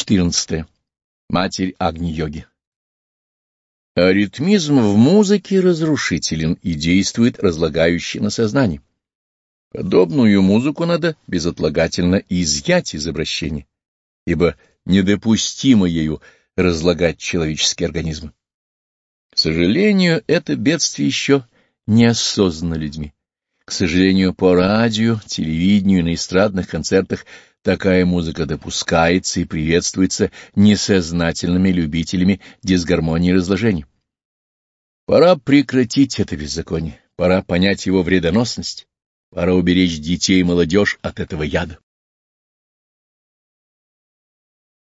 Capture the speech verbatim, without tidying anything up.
четырнадцатое. Матерь Агни-йоги. Аритмизм в музыке разрушителен и действует разлагающе на сознание. Подобную музыку надо безотлагательно изъять из обращения, ибо недопустимо ею разлагать человеческий организм. К сожалению, это бедствие еще не осознано людьми. К сожалению, по радио, телевидению и на эстрадных концертах такая музыка допускается и приветствуется несознательными любителями дисгармонии и разложений. Пора прекратить это беззаконие, пора понять его вредоносность, пора уберечь детей и молодежь от этого яда.